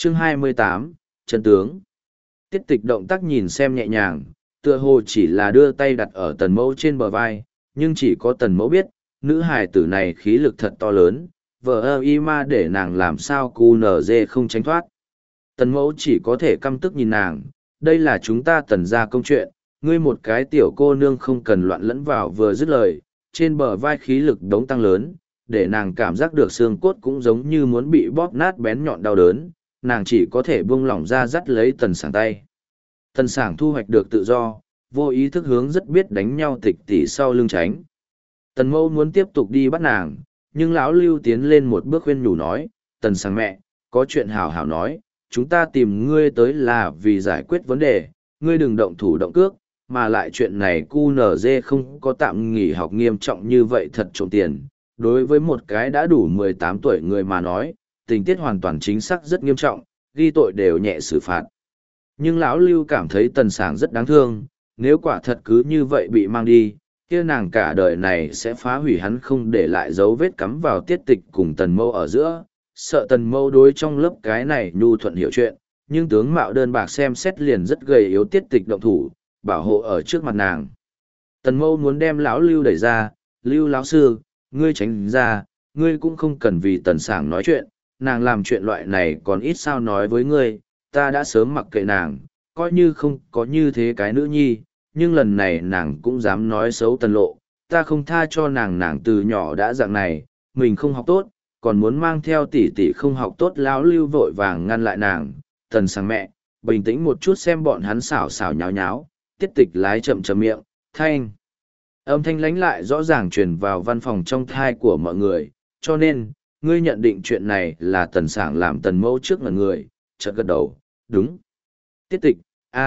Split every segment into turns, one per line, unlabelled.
Chương 28, chân tướng. Tiết tịch động tác nhìn xem nhẹ nhàng, tựa hồ chỉ là đưa tay đặt ở tần mẫu trên bờ vai, nhưng chỉ có tần mẫu biết, nữ hài tử này khí lực thật to lớn, vợ ơ y ma để nàng làm sao cu nở dê không tránh thoát. Tần mẫu chỉ có thể căm tức nhìn nàng, đây là chúng ta tần ra công chuyện, ngươi một cái tiểu cô nương không cần loạn lẫn vào vừa dứt lời, trên bờ vai khí lực đống tăng lớn, để nàng cảm giác được xương cốt cũng giống như muốn bị bóp nát bén nhọn đau đớn, nàng chỉ có thể buông lỏng ra dắt lấy tần sảng tay. Tần sảng thu hoạch được tự do, vô ý thức hướng rất biết đánh nhau tịch tỉ sau lưng tránh. Tần mâu muốn tiếp tục đi bắt nàng, nhưng lão lưu tiến lên một bước khuyên nhủ nói, tần sảng mẹ, có chuyện hảo hảo nói, chúng ta tìm ngươi tới là vì giải quyết vấn đề, ngươi đừng động thủ động cước, mà lại chuyện này QNZ không có tạm nghỉ học nghiêm trọng như vậy thật trộm tiền. Đối với một cái đã đủ 18 tuổi người mà nói, tình tiết hoàn toàn chính xác rất nghiêm trọng, ghi tội đều nhẹ xử phạt. Nhưng lão lưu cảm thấy tần sảng rất đáng thương, nếu quả thật cứ như vậy bị mang đi, kia nàng cả đời này sẽ phá hủy hắn không để lại dấu vết cắm vào tiết tịch cùng tần mâu ở giữa, sợ tần mâu đối trong lớp cái này nhu thuận hiểu chuyện, nhưng tướng mạo đơn bạc xem xét liền rất gầy yếu tiết tịch động thủ, bảo hộ ở trước mặt nàng. Tần mâu muốn đem lão lưu đẩy ra, lưu lão sư, ngươi tránh ra, ngươi cũng không cần vì tần sảng nói chuyện, nàng làm chuyện loại này còn ít sao nói với ngươi, ta đã sớm mặc kệ nàng, coi như không có như thế cái nữ nhi, nhưng lần này nàng cũng dám nói xấu tần lộ, ta không tha cho nàng từ nhỏ đã dạng này, mình không học tốt, còn muốn mang theo tỷ tỷ không học tốt. Lão lưu vội vàng ngăn lại nàng, tần sảng mẹ, bình tĩnh một chút xem bọn hắn xảo xảo nháo nháo, tiết tịch lái chậm chậm miệng, thanh. Âm thanh lánh lại rõ ràng truyền vào văn phòng trong thai của mọi người, cho nên, ngươi nhận định chuyện này là tần sảng làm tần mẫu trước ngần người, chợt gật đầu, đúng. Tiết tịch,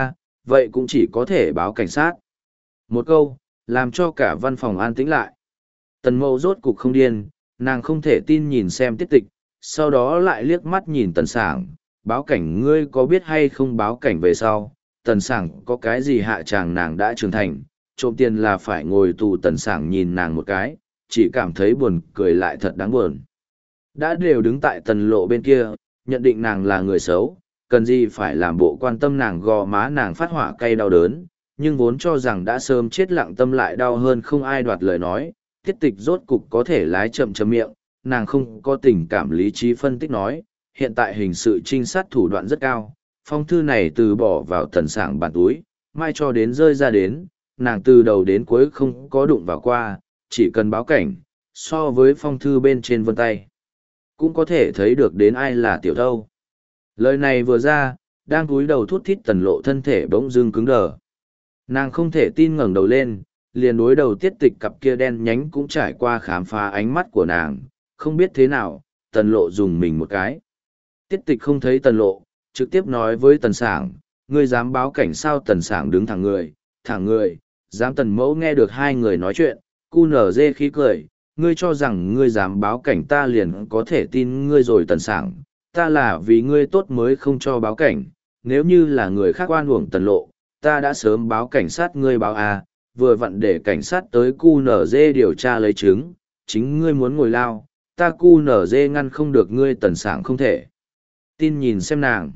vậy cũng chỉ có thể báo cảnh sát. Một câu, làm cho cả văn phòng an tĩnh lại. Tần mẫu rốt cục không điên, nàng không thể tin nhìn xem tiết tịch, sau đó lại liếc mắt nhìn tần sảng, báo cảnh ngươi có biết hay không báo cảnh về sau, tần sảng có cái gì hạ tràng nàng đã trưởng thành, trộm tiền là phải ngồi tù. Tần sảng nhìn nàng một cái, chỉ cảm thấy buồn cười lại thật đáng buồn. Đã đều đứng tại tần lộ bên kia, nhận định nàng là người xấu, cần gì phải làm bộ quan tâm nàng gò má nàng phát hỏa cay đau đớn, nhưng vốn cho rằng đã sớm chết lặng tâm lại đau hơn không ai đoạt lời nói, tiết tịch rốt cục có thể lái chậm chậm miệng, nàng không có tình cảm lý trí phân tích nói, hiện tại hình sự trinh sát thủ đoạn rất cao, phong thư này từ bỏ vào tần sảng bàn túi, mai cho đến rơi ra đến, nàng từ đầu đến cuối không có đụng vào qua, chỉ cần báo cảnh, so với phong thư bên trên vân tay, cũng có thể thấy được đến ai là tiểu thâu. Lời này vừa ra, đang cúi đầu thút thít tần lộ thân thể bỗng dưng cứng đờ. Nàng không thể tin ngẩng đầu lên, liền đối đầu tiết tịch cặp kia đen nhánh cũng trải qua khám phá ánh mắt của nàng, không biết thế nào, tần lộ dùng mình một cái. Tiết tịch không thấy tần lộ, trực tiếp nói với tần sảng, ngươi dám báo cảnh sao? Tần sảng đứng thẳng người, dám. Tần mẫu nghe được hai người nói chuyện, cu nở dê khí cười, ngươi cho rằng ngươi dám báo cảnh ta liền có thể tin ngươi rồi? Tần sảng, ta là vì ngươi tốt mới không cho báo cảnh, nếu như là người khác oan uổng tần lộ, ta đã sớm báo cảnh sát. Ngươi báo vừa vặn để cảnh sát tới QNZ điều tra lấy chứng, chính ngươi muốn ngồi lao, ta QNZ ngăn không được ngươi. Tần sảng không thể tin nhìn xem nàng.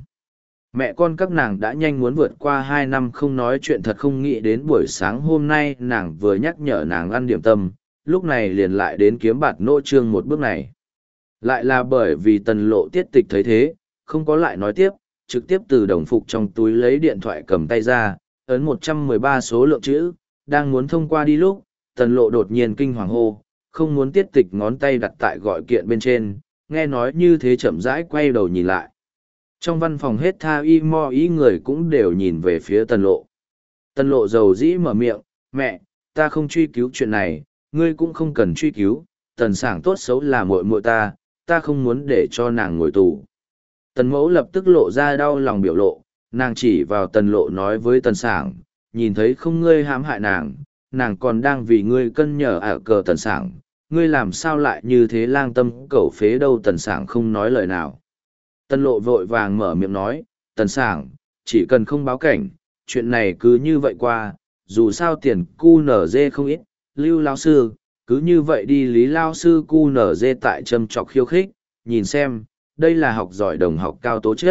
Mẹ con các nàng đã nhanh muốn vượt qua 2 năm không nói chuyện, thật không nghĩ đến buổi sáng hôm nay nàng vừa nhắc nhở nàng ăn điểm tâm, lúc này liền lại đến kiếm bạt nỗ trương một bước này. Lại là bởi vì tần lộ tiết tịch thấy thế, không có lại nói tiếp, trực tiếp từ đồng phục trong túi lấy điện thoại cầm tay ra, ấn 113 số lượng chữ, đang muốn thông qua đi lúc, tần lộ đột nhiên kinh hoàng hô, không muốn tiết tịch ngón tay đặt tại gọi kiện bên trên, nghe nói như thế chậm rãi quay đầu nhìn lại. Trong văn phòng hết tha y mo ý người cũng đều nhìn về phía tần lộ. Tần lộ dầu dĩ mở miệng, mẹ, ta không truy cứu chuyện này, ngươi cũng không cần truy cứu, tần sảng tốt xấu là muội muội ta không muốn để cho nàng ngồi tù. Tần mẫu lập tức lộ ra đau lòng biểu lộ, nàng chỉ vào tần lộ nói với tần sảng, nhìn thấy không, ngươi hãm hại nàng còn đang vì ngươi cân nhở ở cờ. Tần sảng, ngươi làm sao lại như thế lang tâm cẩu phế đâu? Tần sảng không nói lời nào. Tần lộ vội vàng mở miệng nói, tần sảng, chỉ cần không báo cảnh, chuyện này cứ như vậy qua, dù sao tiền QNZ không ít, lưu lao sư, cứ như vậy đi. Lý lao sư QNZ tại châm chọc khiêu khích, nhìn xem, đây là học giỏi đồng học cao tố chất,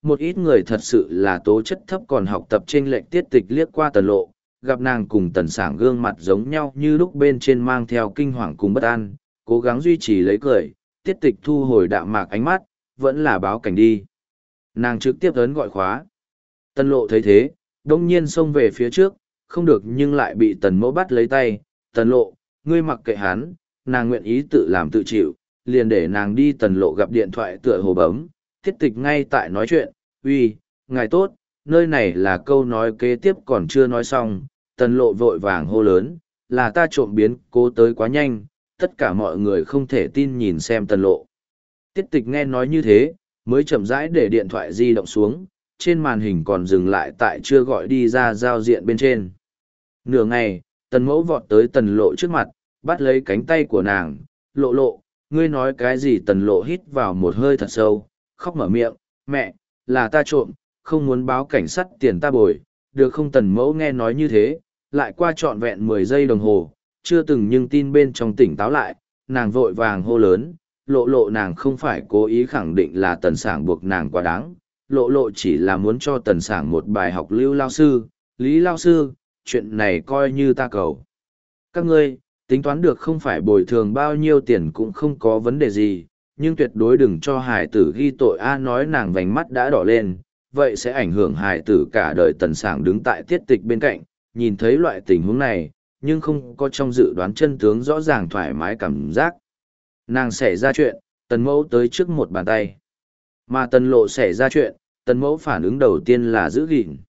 một ít người thật sự là tố chất thấp còn học tập trên lệnh tiết tịch liếc qua Tần Lộ, gặp nàng cùng Tần Sảng gương mặt giống nhau như lúc bên trên mang theo kinh hoàng cùng bất an, cố gắng duy trì lấy cười, tiết tịch thu hồi đạm mạc ánh mắt, vẫn là báo cảnh đi. Nàng trực tiếp ấn gọi khóa. Tần Lộ thấy thế, đông nhiên xông về phía trước, không được nhưng lại bị Tần Mẫu bắt lấy tay. Tần Lộ, ngươi mặc kệ hắn, nàng nguyện ý tự làm tự chịu, liền để nàng đi. Tần Lộ gặp điện thoại tựa hồ bấm, tiết tịch ngay tại nói chuyện. Uy, ngài tốt, nơi này là câu nói kế tiếp còn chưa nói xong. Tần Lộ vội vàng hô lớn, là ta trộm biến cố tới quá nhanh, tất cả mọi người không thể tin nhìn xem Tần Lộ. Tiết tịch nghe nói như thế, mới chậm rãi để điện thoại di động xuống, trên màn hình còn dừng lại tại chưa gọi đi ra giao diện bên trên. Nửa ngày, Tần Mẫu vọt tới Tần Lộ trước mặt, bắt lấy cánh tay của nàng. Lộ Lộ, ngươi nói cái gì? Tần Lộ hít vào một hơi thật sâu, khóc mở miệng, mẹ, là ta trộm, không muốn báo cảnh sát tiền ta bồi, được không? Tần Mẫu nghe nói như thế, lại qua trọn vẹn 10 giây đồng hồ, chưa từng nhưng tin bên trong tỉnh táo lại, nàng vội vàng hô lớn, Lộ Lộ, nàng không phải cố ý, khẳng định là Tần Sảng buộc nàng quá đáng, Lộ Lộ chỉ là muốn cho Tần Sảng một bài học. Lưu lao sư, Lý lao sư, chuyện này coi như ta cầu các ngươi, tính toán được không? Phải bồi thường bao nhiêu tiền cũng không có vấn đề gì, nhưng tuyệt đối đừng cho hải tử ghi tội a. Nói nàng vành mắt đã đỏ lên, vậy sẽ ảnh hưởng hải tử cả đời. Tần Sảng đứng tại tiết tịch bên cạnh, nhìn thấy loại tình huống này, nhưng không có trong dự đoán chân tướng rõ ràng, thoải mái cảm giác. Nàng xảy ra chuyện, Tần Mẫu tới trước một bàn tay. Mà Tần Lộ xảy ra chuyện, Tần Mẫu phản ứng đầu tiên là giữ gìn.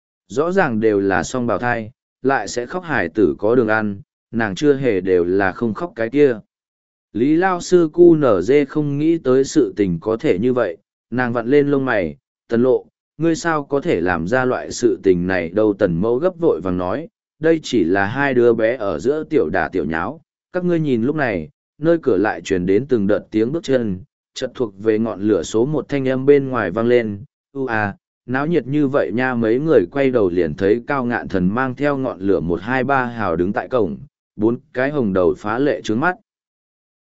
Rõ ràng đều là song bào thai, lại sẽ khóc hải tử có đường ăn, nàng chưa hề đều là không khóc cái kia. Lý lao sư cu nở dê không nghĩ tới sự tình có thể như vậy, nàng vặn lên lông mày. Tần Lộ, ngươi sao có thể làm ra loại sự tình này đâu? Tần Mẫu gấp vội vàng nói, đây chỉ là hai đứa bé ở giữa tiểu đả tiểu nháo, các ngươi nhìn lúc này, nơi cửa lại truyền đến từng đợt tiếng bước chân, chợt thuộc về ngọn lửa số một thanh âm bên ngoài vang lên. Náo nhiệt như vậy nha. Mấy người quay đầu liền thấy Cao Ngạn Thần mang theo ngọn lửa 123 hào đứng tại cổng, bốn cái hồng đầu phá lệ trướng mắt.